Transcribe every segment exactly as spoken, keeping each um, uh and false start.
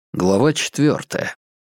Глава четвертая.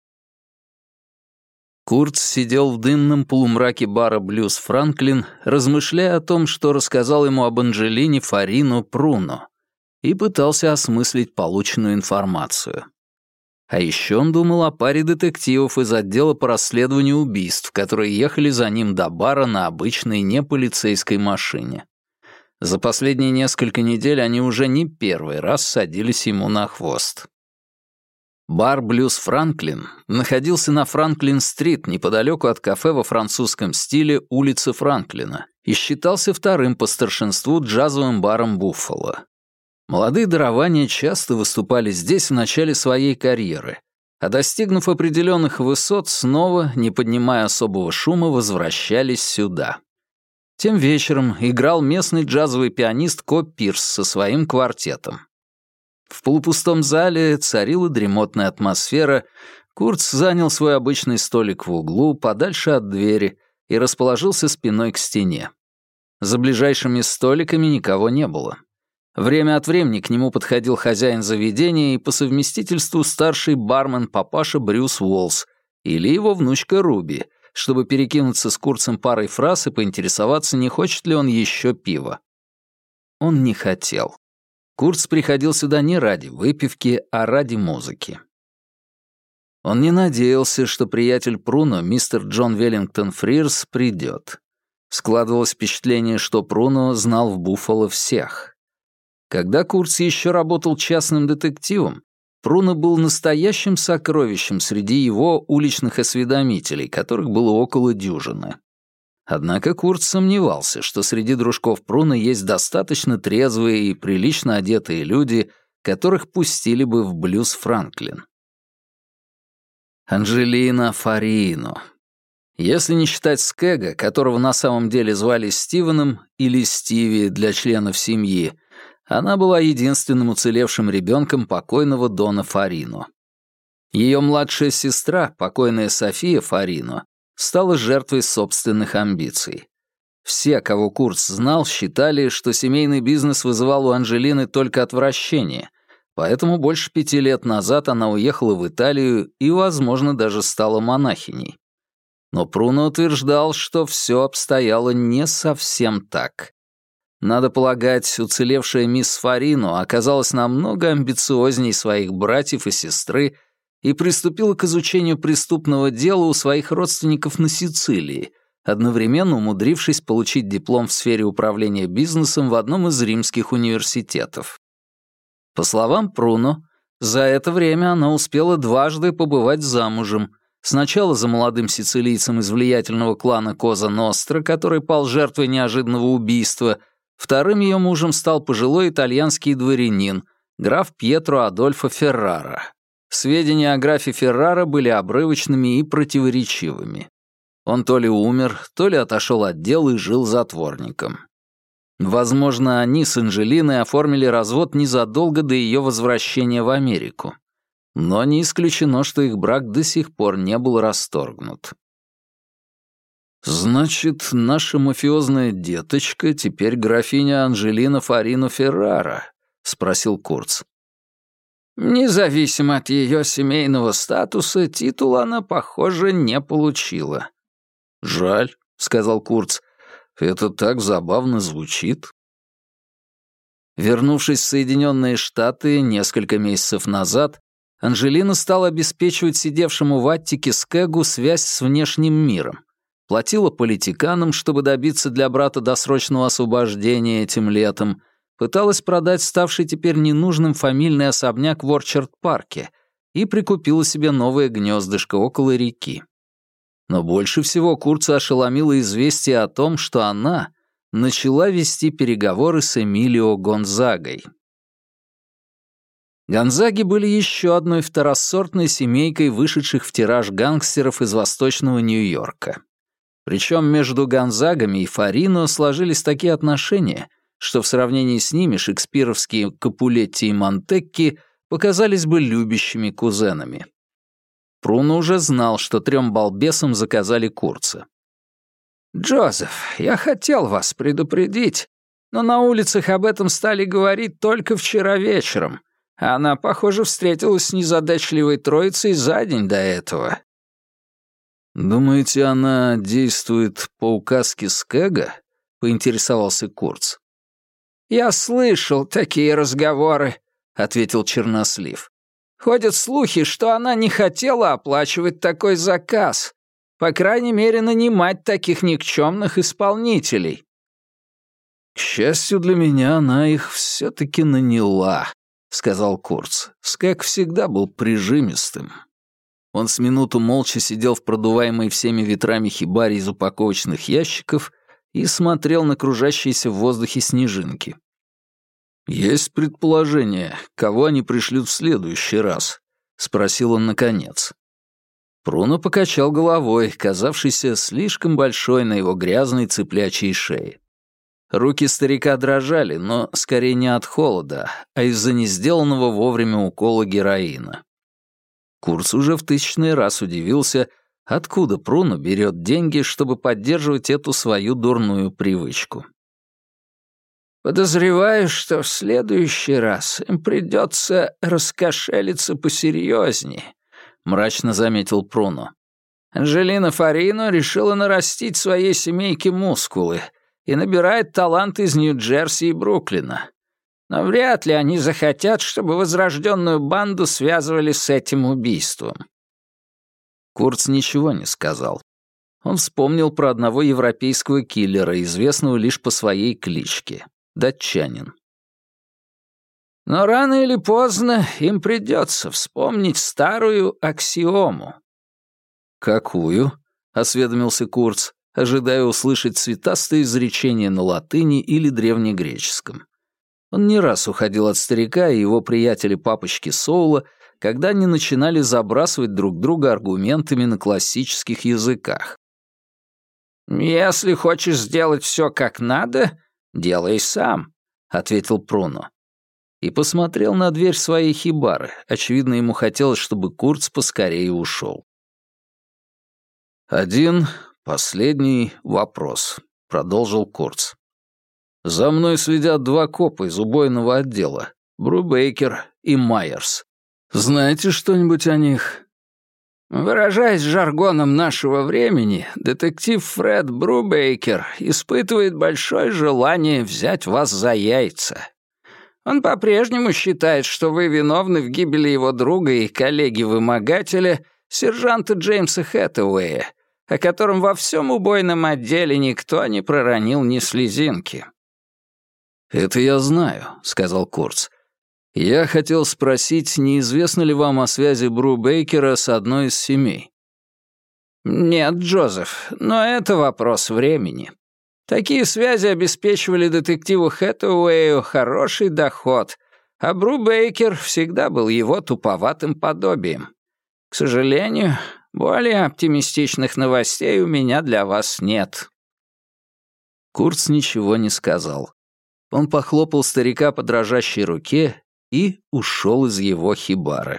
Курц сидел в дымном полумраке бара «Блюз Франклин», размышляя о том, что рассказал ему об Анджелине Фарино Пруно, и пытался осмыслить полученную информацию. А еще он думал о паре детективов из отдела по расследованию убийств, которые ехали за ним до бара на обычной неполицейской машине. За последние несколько недель они уже не первый раз садились ему на хвост. Бар «Блюз Франклин» находился на Франклин-стрит, неподалеку от кафе во французском стиле улицы Франклина, и считался вторым по старшинству джазовым баром «Буффало». Молодые дарования часто выступали здесь в начале своей карьеры, а достигнув определенных высот, снова, не поднимая особого шума, возвращались сюда. Тем вечером играл местный джазовый пианист Ко Пирс со своим квартетом. В полупустом зале царила дремотная атмосфера. Курц занял свой обычный столик в углу, подальше от двери, и расположился спиной к стене. За ближайшими столиками никого не было. Время от времени к нему подходил хозяин заведения и по совместительству старший бармен папаша Брюс Уоллс или его внучка Руби, чтобы перекинуться с Курцем парой фраз и поинтересоваться, не хочет ли он еще пива. Он не хотел. Курц приходил сюда не ради выпивки, а ради музыки. Он не надеялся, что приятель Пруно, мистер Джон Веллингтон Фрирс, придет. Складывалось впечатление, что Пруно знал в Буффало всех. Когда Курц еще работал частным детективом, Пруно был настоящим сокровищем среди его уличных осведомителей, которых было около дюжины. Однако Курц сомневался, что среди дружков Пруно есть достаточно трезвые и прилично одетые люди, которых пустили бы в «Блюз Франклин». Анджелина Фарино. Если не считать Скега, которого на самом деле звали Стивеном или Стиви для членов семьи, она была единственным уцелевшим ребенком покойного Дона Фарино. Ее младшая сестра, покойная София Фарино, стала жертвой собственных амбиций. Все, кого Курц знал, считали, что семейный бизнес вызывал у Анджелины только отвращение, поэтому больше пяти лет назад она уехала в Италию и, возможно, даже стала монахиней. Но Пруно утверждал, что все обстояло не совсем так. Надо полагать, уцелевшая мисс Фарино оказалась намного амбициозней своих братьев и сестры и приступила к изучению преступного дела у своих родственников на Сицилии, одновременно умудрившись получить диплом в сфере управления бизнесом в одном из римских университетов. По словам Пруно, за это время она успела дважды побывать замужем, сначала за молодым сицилийцем из влиятельного клана Коза Ностра, который пал жертвой неожиданного убийства, вторым ее мужем стал пожилой итальянский дворянин, граф Пьетро Адольфо Феррара. Сведения о графе Феррара были обрывочными и противоречивыми. Он то ли умер, то ли отошел от дел и жил затворником. Возможно, они с Анджелиной оформили развод незадолго до ее возвращения в Америку. Но не исключено, что их брак до сих пор не был расторгнут. «Значит, наша мафиозная деточка теперь графиня Анджелина Фарино Феррара?» — спросил Курц. Независимо от ее семейного статуса, титула она, похоже, не получила. «Жаль», — сказал Курц, — «это так забавно звучит». Вернувшись в Соединенные Штаты несколько месяцев назад, Анджелина стала обеспечивать сидевшему в Аттике Скегу связь с внешним миром, платила политиканам, чтобы добиться для брата досрочного освобождения этим летом, пыталась продать ставший теперь ненужным фамильный особняк в Орчард-парке и прикупила себе новое гнездышко около реки. Но больше всего Курца ошеломило известие о том, что она начала вести переговоры с Эмилио Гонзагой. Гонзаги были еще одной второсортной семейкой вышедших в тираж гангстеров из Восточного Нью-Йорка. Причем между Гонзагами и Фарино сложились такие отношения, что в сравнении с ними шекспировские Капулетти и Монтекки показались бы любящими кузенами. Пруно уже знал, что трем балбесам заказали Курца. «Джозеф, я хотел вас предупредить, но на улицах об этом стали говорить только вчера вечером, Она, похоже, встретилась с незадачливой троицей за день до этого». «Думаете, она действует по указке Скэга?» — поинтересовался Курц. «Я слышал такие разговоры», — ответил Чернослив. «Ходят слухи, что она не хотела оплачивать такой заказ. По крайней мере, нанимать таких никчемных исполнителей». «К счастью для меня, она их все-таки наняла», — сказал Курц. «Скэг всегда был прижимистым». Он с минуту молча сидел в продуваемой всеми ветрами хибаре из упаковочных ящиков и смотрел на кружащиеся в воздухе снежинки. «Есть предположение, кого они пришлют в следующий раз?» — спросил он наконец. Пруно покачал головой, казавшийся слишком большой на его грязной цыплячьей шее. Руки старика дрожали, но скорее не от холода, а из-за несделанного вовремя укола героина. Курц уже в тысячный раз удивился, откуда Пруно берет деньги, чтобы поддерживать эту свою дурную привычку. «Подозреваю, что в следующий раз им придется раскошелиться посерьезнее», — мрачно заметил Пруно. «Анджелина Фарино решила нарастить своей семейке мускулы и набирает талант из Нью-Джерси и Бруклина. Но вряд ли они захотят, чтобы возрожденную банду связывали с этим убийством». Курц ничего не сказал. Он вспомнил про одного европейского киллера, известного лишь по своей кличке — датчанин. «Но рано или поздно им придется вспомнить старую аксиому». «Какую?» — осведомился Курц, ожидая услышать цветастое изречение на латыни или древнегреческом. Он не раз уходил от старика и его приятеля-папочки Соула, когда они начинали забрасывать друг друга аргументами на классических языках. «Если хочешь сделать все как надо, делай сам», — ответил Пруно. И посмотрел на дверь своей хибары. Очевидно, ему хотелось, чтобы Курц поскорее ушел. «Один последний вопрос», — продолжил Курц. «За мной следят два копа из убойного отдела, Брубейкер и Майерс. Знаете что-нибудь о них?» Выражаясь жаргоном нашего времени, детектив Фред Брубейкер испытывает большое желание взять вас за яйца. Он по-прежнему считает, что вы виновны в гибели его друга и коллеги-вымогателя, сержанта Джеймса Хэтэуэя, о котором во всем убойном отделе никто не проронил ни слезинки. «Это я знаю», — сказал Курц. «Я хотел спросить, неизвестно ли вам о связи Брубейкера с одной из семей?» «Нет, Джозеф, но это вопрос времени. Такие связи обеспечивали детективу Хэтэуэю хороший доход, а Брубейкер всегда был его туповатым подобием. К сожалению, более оптимистичных новостей у меня для вас нет». Курц ничего не сказал. Он похлопал старика по дрожащей руке и ушел из его хибары.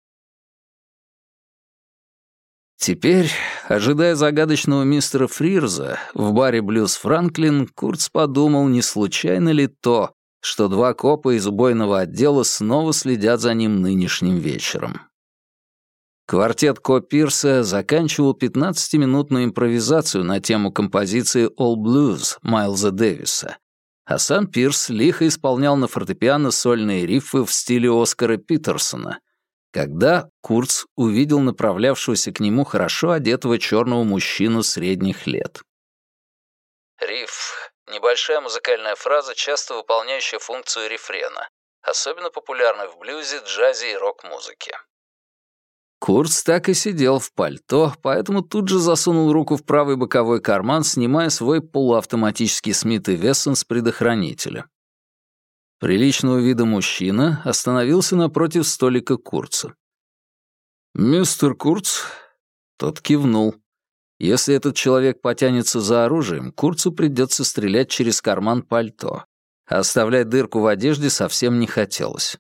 Теперь, ожидая загадочного мистера Фрирза в баре «Блюз Франклин», Курц подумал, не случайно ли то, что два копа из убойного отдела снова следят за ним нынешним вечером. Квартет Ко Пирса заканчивал пятнадцатиминутную импровизацию на тему композиции «All Blues» Майлза Дэвиса, а сам Пирс лихо исполнял на фортепиано сольные риффы в стиле Оскара Питерсона, когда Курц увидел направлявшегося к нему хорошо одетого черного мужчину средних лет. Рифф — небольшая музыкальная фраза, часто выполняющая функцию рефрена, особенно популярна в блюзе, джазе и рок-музыке. Курц так и сидел в пальто, поэтому тут же засунул руку в правый боковой карман, снимая свой полуавтоматический Смит и Вессон с предохранителя. Приличного вида мужчина остановился напротив столика Курца. «Мистер Курц?» Тот кивнул. Если этот человек потянется за оружием, Курцу придется стрелять через карман пальто, а оставлять дырку в одежде совсем не хотелось.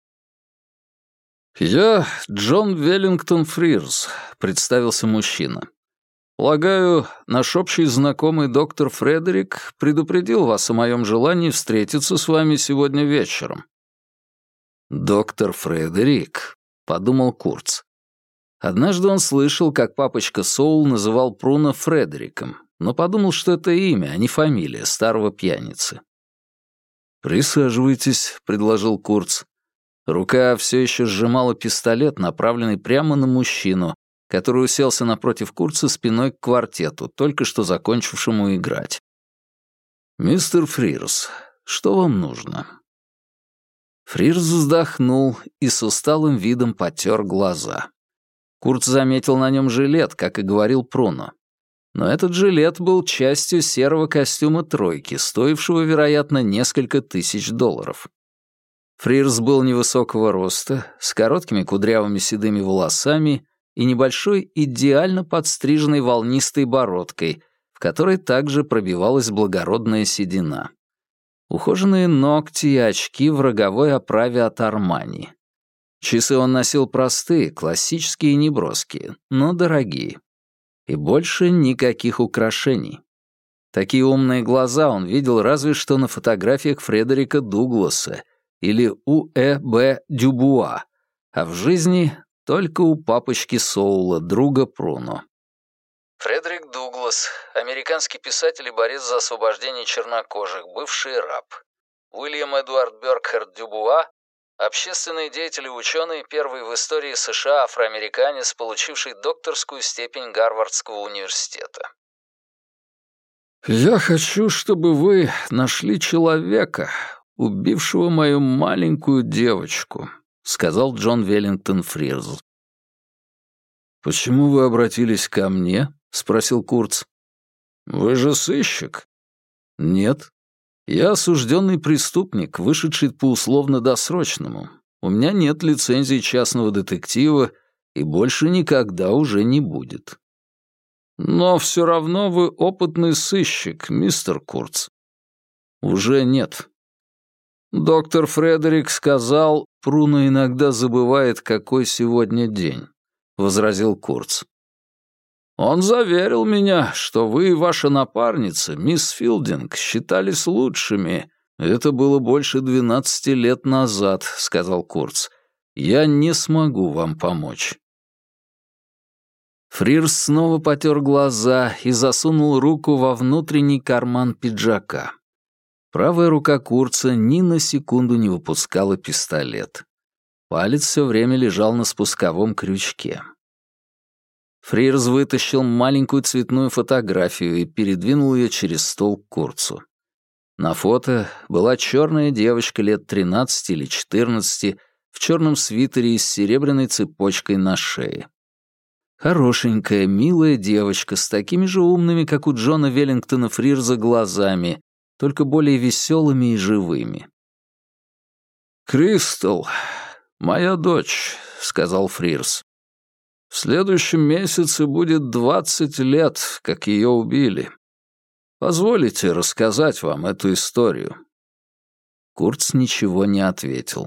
«Я Джон Веллингтон Фрирз», — представился мужчина. «Полагаю, наш общий знакомый доктор Фредерик предупредил вас о моем желании встретиться с вами сегодня вечером». «Доктор Фредерик», — подумал Курц. Однажды он слышал, как папочка Соул называл Пруно Фредериком, но подумал, что это имя, а не фамилия старого пьяницы. «Присаживайтесь», — предложил Курц. Рука все еще сжимала пистолет, направленный прямо на мужчину, который уселся напротив Курца спиной к квартету, только что закончившему играть. «Мистер Фрирз, что вам нужно?» Фрирз вздохнул и с усталым видом потер глаза. Курц заметил на нем жилет, как и говорил Пруно. Но этот жилет был частью серого костюма тройки, стоившего, вероятно, несколько тысяч долларов. Фрирз был невысокого роста, с короткими кудрявыми седыми волосами и небольшой идеально подстриженной волнистой бородкой, в которой также пробивалась благородная седина. Ухоженные ногти и очки в роговой оправе от Армани. Часы он носил простые, классические и неброские, но дорогие. И больше никаких украшений. Такие умные глаза он видел разве что на фотографиях Фредерика Дугласа или У Э Б Дюбуа, а в жизни только у папочки Соула, друга Пруно. Фредерик Дуглас, американский писатель и борец за освобождение чернокожих, бывший раб. Уильям Эдуард Бёркхард Дюбуа, общественный деятель и ученый, первый в истории США афроамериканец, получивший докторскую степень Гарвардского университета. «Я хочу, чтобы вы нашли человека, убившего мою маленькую девочку», — сказал Джон Веллингтон Фрирз. «Почему вы обратились ко мне?» — спросил Курц. «Вы же сыщик?» «Нет. Я осужденный преступник, вышедший по условно-досрочному. У меня нет лицензии частного детектива и больше никогда уже не будет». «Но все равно вы опытный сыщик, мистер Курц». «Уже нет». Доктор Фредерик сказал, Пруно иногда забывает, какой сегодня день, — возразил Курц. «Он заверил меня, что вы и ваша напарница, мисс Филдинг, считались лучшими». «Это было больше двенадцати лет назад», — сказал Курц. «Я не смогу вам помочь». Фрирз снова потер глаза и засунул руку во внутренний карман пиджака. Правая рука Курца ни на секунду не выпускала пистолет. Палец все время лежал на спусковом крючке. Фрирз вытащил маленькую цветную фотографию и передвинул ее через стол к Курцу. На фото была черная девочка лет тринадцати или четырнадцати в черном свитере и с серебряной цепочкой на шее. Хорошенькая, милая девочка с такими же умными, как у Джона Веллингтона Фрирза, глазами, только более веселыми и живыми. «Кристал, моя дочь», — сказал Фрирз. «В следующем месяце будет двадцать лет, как ее убили. Позволите рассказать вам эту историю?» Курц ничего не ответил.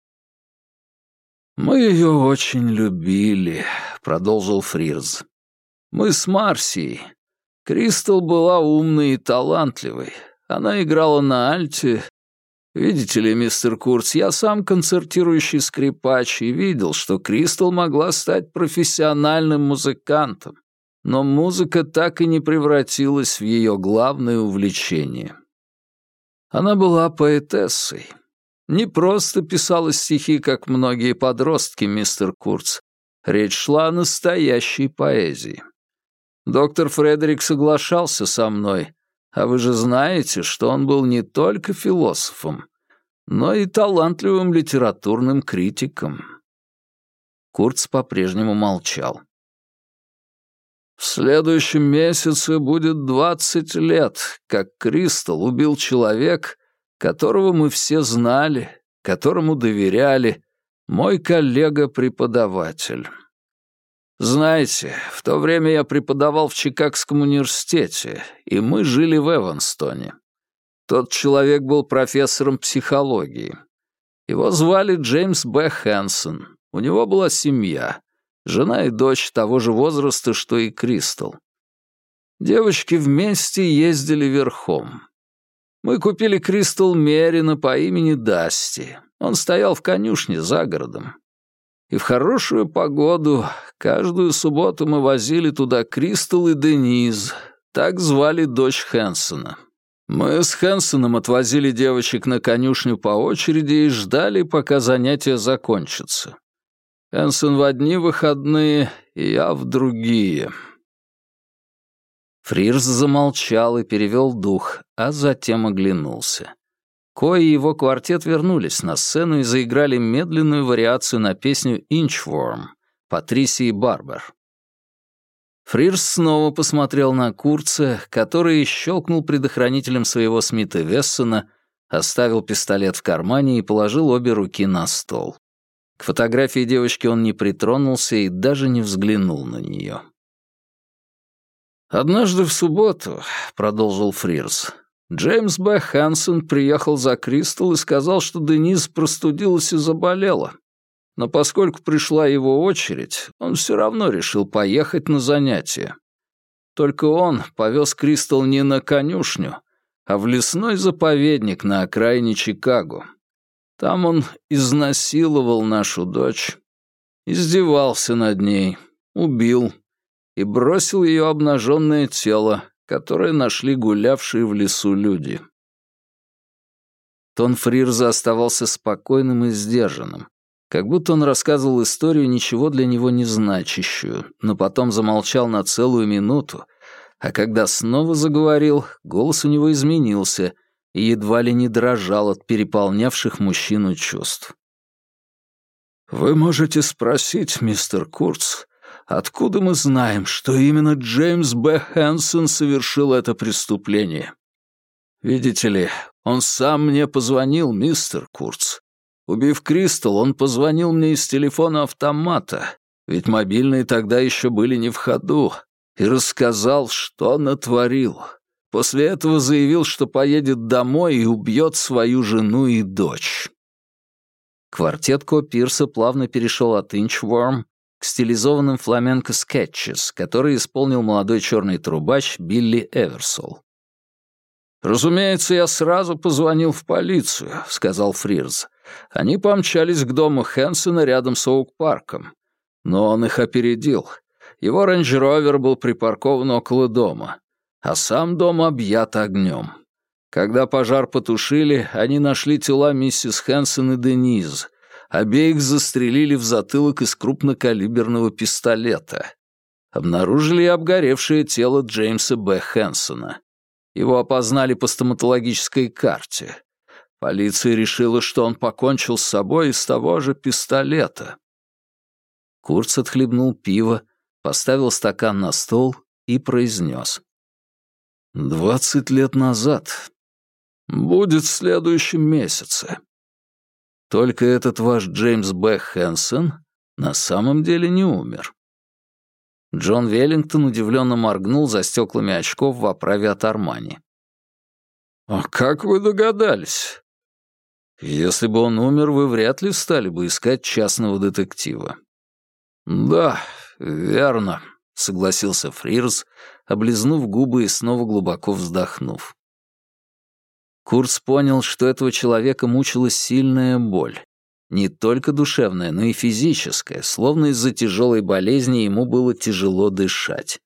«Мы ее очень любили», — продолжил Фрирз. «Мы с Марсией. Кристал была умной и талантливой. Она играла на альте. Видите ли, мистер Курц, я сам концертирующий скрипач и видел, что Кристал могла стать профессиональным музыкантом, но музыка так и не превратилась в ее главное увлечение. Она была поэтессой. Не просто писала стихи, как многие подростки, мистер Курц. Речь шла о настоящей поэзии. Доктор Фредерик соглашался со мной, а вы же знаете, что он был не только философом, но и талантливым литературным критиком». Курц по-прежнему молчал. «В следующем месяце будет двадцать лет, как Кристал убил человек, которого мы все знали, которому доверяли, мой коллега-преподаватель. Знаете, в то время я преподавал в Чикагском университете, и мы жили в Эванстоне. Тот человек был профессором психологии. Его звали Джеймс Б. Хэнсон. У него была семья, жена и дочь того же возраста, что и Кристал. Девочки вместе ездили верхом. Мы купили Кристал Мерина по имени Дасти. Он стоял в конюшне за городом. И в хорошую погоду каждую субботу мы возили туда Кристал и Дениз, так звали дочь Хэнсона. Мы с Хэнсоном отвозили девочек на конюшню по очереди и ждали, пока занятия закончатся. Хэнсон в одни выходные, и я в другие. Фрирз замолчал и перевел дух, а затем оглянулся. Ко и его квартет вернулись на сцену и заиграли медленную вариацию на песню «Inchworm» Патрисии Барбер. Фрирз снова посмотрел на Курца, который щелкнул предохранителем своего Смита Вессона, оставил пистолет в кармане и положил обе руки на стол. К фотографии девочки он не притронулся и даже не взглянул на нее. «Однажды в субботу», — продолжил Фрирз, — «Джеймс Б. Хэнсон приехал за Кристал и сказал, что Дениз простудилась и заболела. Но поскольку пришла его очередь, он все равно решил поехать на занятия. Только он повез Кристал не на конюшню, а в лесной заповедник на окраине Чикаго. Там он изнасиловал нашу дочь, издевался над ней, убил и бросил ее обнаженное тело, которое нашли гулявшие в лесу люди». Тон Фрирза оставался спокойным и сдержанным, как будто он рассказывал историю, ничего для него не значащую, но потом замолчал на целую минуту, а когда снова заговорил, голос у него изменился и едва ли не дрожал от переполнявших мужчину чувств. «Вы можете спросить, мистер Курц, откуда мы знаем, что именно Джеймс Б. Хэнсон совершил это преступление? Видите ли, он сам мне позвонил, мистер Курц. Убив Кристал, он позвонил мне из телефона автомата, ведь мобильные тогда еще были не в ходу, и рассказал, что натворил. После этого заявил, что поедет домой и убьет свою жену и дочь». Квартет Ко Пирса плавно перешел от «Inchworm» к стилизованным фламенко-скетчес, которые исполнил молодой черный трубач Билли Эверсол. «Разумеется, я сразу позвонил в полицию», — сказал Фрирз. «Они помчались к дому Хэнсона рядом с Оук-парком. Но он их опередил. Его рейндж-ровер был припаркован около дома, а сам дом объят огнем. Когда пожар потушили, они нашли тела миссис Хэнсон и Дениз. Обеих застрелили в затылок из крупнокалиберного пистолета. Обнаружили и обгоревшее тело Джеймса Б. Хэнсона. Его опознали по стоматологической карте. Полиция решила, что он покончил с собой из того же пистолета». Курц отхлебнул пиво, поставил стакан на стол и произнес. «Двадцать лет назад. Будет в следующем месяце. Только этот ваш Джеймс Б. Хэнсон на самом деле не умер». Джон Веллингтон удивленно моргнул за стеклами очков в оправе от Армани. «А как вы догадались?» «Если бы он умер, вы вряд ли стали бы искать частного детектива». «Да, верно», — согласился Фрирз, облизнув губы и снова глубоко вздохнув. Курц понял, что этого человека мучила сильная боль. Не только душевная, но и физическая, словно из-за тяжелой болезни ему было тяжело дышать.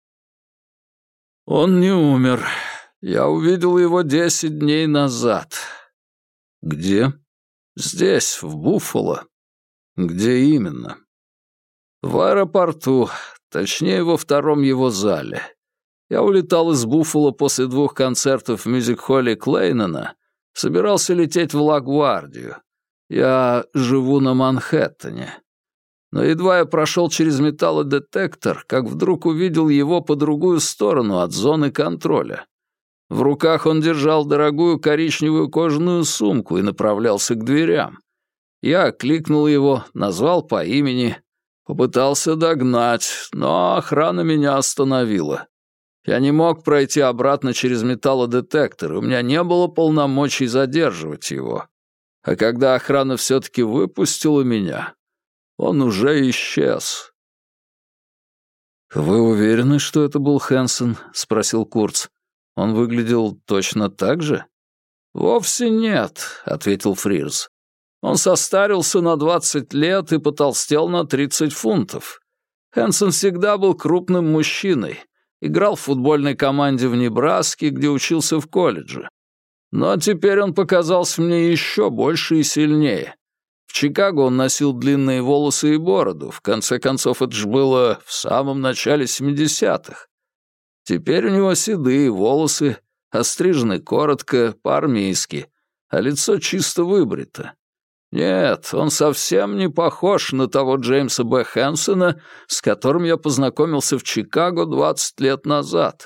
«Он не умер. Я увидел его десять дней назад». «Где?» «Здесь, в Буффало». «Где именно?» «В аэропорту, точнее, во втором его зале. Я улетал из Буффало после двух концертов в мюзик-холле Клейнена, собирался лететь в Ла-Гвардию. Я живу на Манхэттене. Но едва я прошел через металлодетектор, как вдруг увидел его по другую сторону от зоны контроля. В руках он держал дорогую коричневую кожаную сумку и направлялся к дверям. Я окликнул его, назвал по имени, попытался догнать, но охрана меня остановила. Я не мог пройти обратно через металлодетектор, и у меня не было полномочий задерживать его. А когда охрана все-таки выпустила меня, он уже исчез». «Вы уверены, что это был Хэнсон?» — спросил Курц. «Он выглядел точно так же?» «Вовсе нет», — ответил Фрирз. Он состарился на двадцать лет и потолстел на тридцать фунтов. Хэнсон всегда был крупным мужчиной, играл в футбольной команде в Небраске, где учился в колледже. Но теперь он показался мне еще больше и сильнее. В Чикаго он носил длинные волосы и бороду. В конце концов, это же было в самом начале семидесятых. Теперь у него седые волосы, острижены коротко, по-армейски, а лицо чисто выбрито. Нет, он совсем не похож на того Джеймса Б. Хэнсона, с которым я познакомился в Чикаго двадцать лет назад.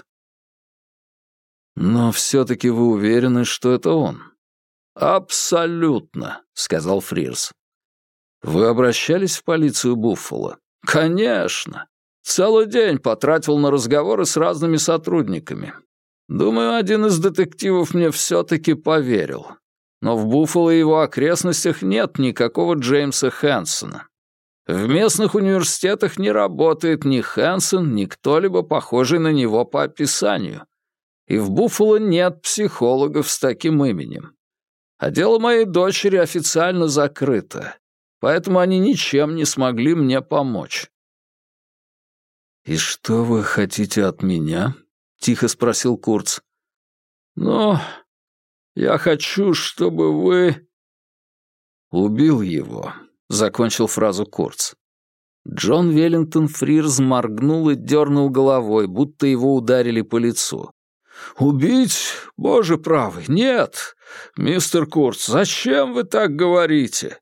Но все-таки вы уверены, что это он? «Абсолютно», — сказал Фрирз. «Вы обращались в полицию Буффало?» «Конечно. Целый день потратил на разговоры с разными сотрудниками. Думаю, один из детективов мне все-таки поверил. Но в Буффало и его окрестностях нет никакого Джеймса Хэнсона. В местных университетах не работает ни Хэнсон, ни кто-либо похожий на него по описанию. И в Буффало нет психологов с таким именем. А дело моей дочери официально закрыто, поэтому они ничем не смогли мне помочь». «И что вы хотите от меня?» — тихо спросил Курц. «Ну, я хочу, чтобы вы...» «Убил его», — закончил фразу Курц. Джон Веллингтон Фрирз моргнул и дернул головой, будто его ударили по лицу. «Убить? Боже правый, нет! Мистер Курц, зачем вы так говорите?»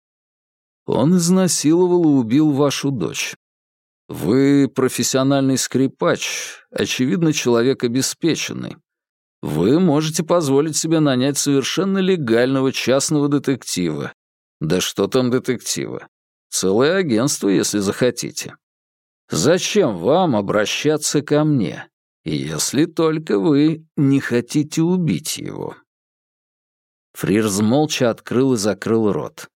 «Он изнасиловал и убил вашу дочь. Вы профессиональный скрипач, очевидно, человек обеспеченный. Вы можете позволить себе нанять совершенно легального частного детектива. Да что там детектива? Целое агентство, если захотите. Зачем вам обращаться ко мне, если только вы не хотите убить его?» Фрирз молча открыл и закрыл рот.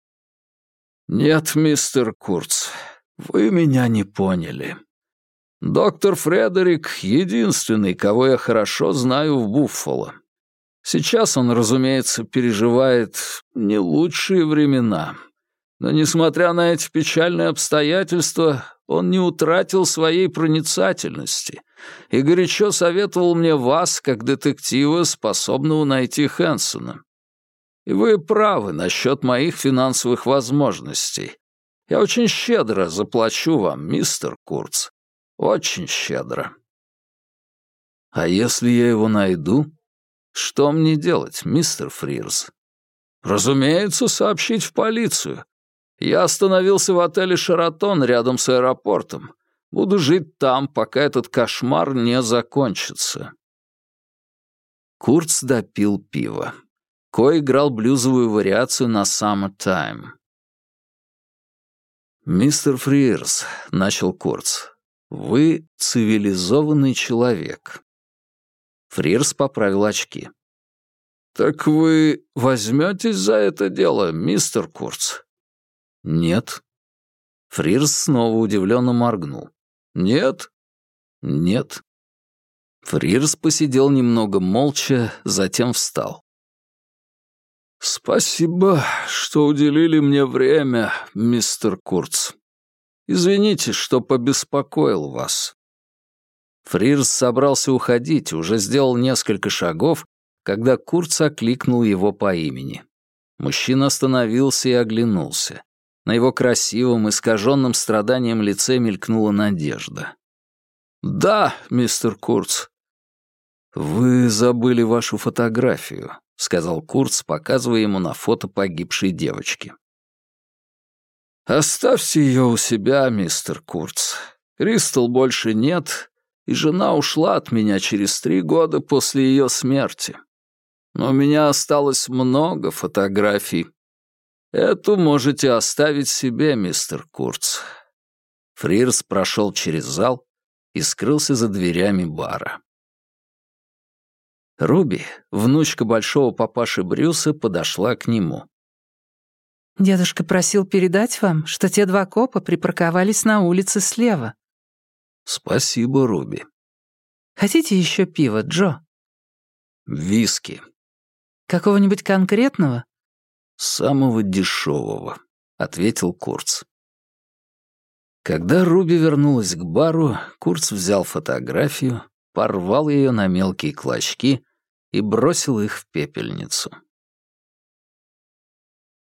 «Нет, мистер Курц, вы меня не поняли. Доктор Фредерик — единственный, кого я хорошо знаю в Буффало. Сейчас он, разумеется, переживает не лучшие времена. Но, несмотря на эти печальные обстоятельства, он не утратил своей проницательности и горячо советовал мне вас, как детектива, способного найти Хэнсона. И вы правы насчет моих финансовых возможностей. Я очень щедро заплачу вам, мистер Курц. Очень щедро». «А если я его найду? Что мне делать, мистер Фрирз?» «Разумеется, сообщить в полицию. Я остановился в отеле «Шератон» рядом с аэропортом. Буду жить там, пока этот кошмар не закончится». Курц допил пиво. Ко играл блюзовую вариацию на «Summertime». «Мистер Фрирз», — начал Курц, — «вы цивилизованный человек». Фрирз поправил очки. «Так вы возьметесь за это дело, мистер Курц?» «Нет». Фрирз снова удивленно моргнул. «Нет?» «Нет». Фрирз посидел немного молча, затем встал. «Спасибо, что уделили мне время, мистер Курц. Извините, что побеспокоил вас». Фрирз собрался уходить, уже сделал несколько шагов, когда Курц окликнул его по имени. Мужчина остановился и оглянулся. На его красивом, искаженном страданием лице мелькнула надежда. «Да, мистер Курц». «Вы забыли вашу фотографию», — сказал Курц, показывая ему на фото погибшей девочки. «Оставьте ее у себя, мистер Курц. Кристал больше нет, и жена ушла от меня через три года после ее смерти. Но у меня осталось много фотографий. Эту можете оставить себе, мистер Курц». Фрирз прошел через зал и скрылся за дверями бара. Руби, внучка большого папаши Брюса, подошла к нему. «Дедушка просил передать вам, что те два копа припарковались на улице слева». «Спасибо, Руби». «Хотите еще пива, Джо?» «Виски». «Какого-нибудь конкретного?» «Самого дешевого», — ответил Курц. Когда Руби вернулась к бару, Курц взял фотографию, порвал ее на мелкие клочки и бросил их в пепельницу.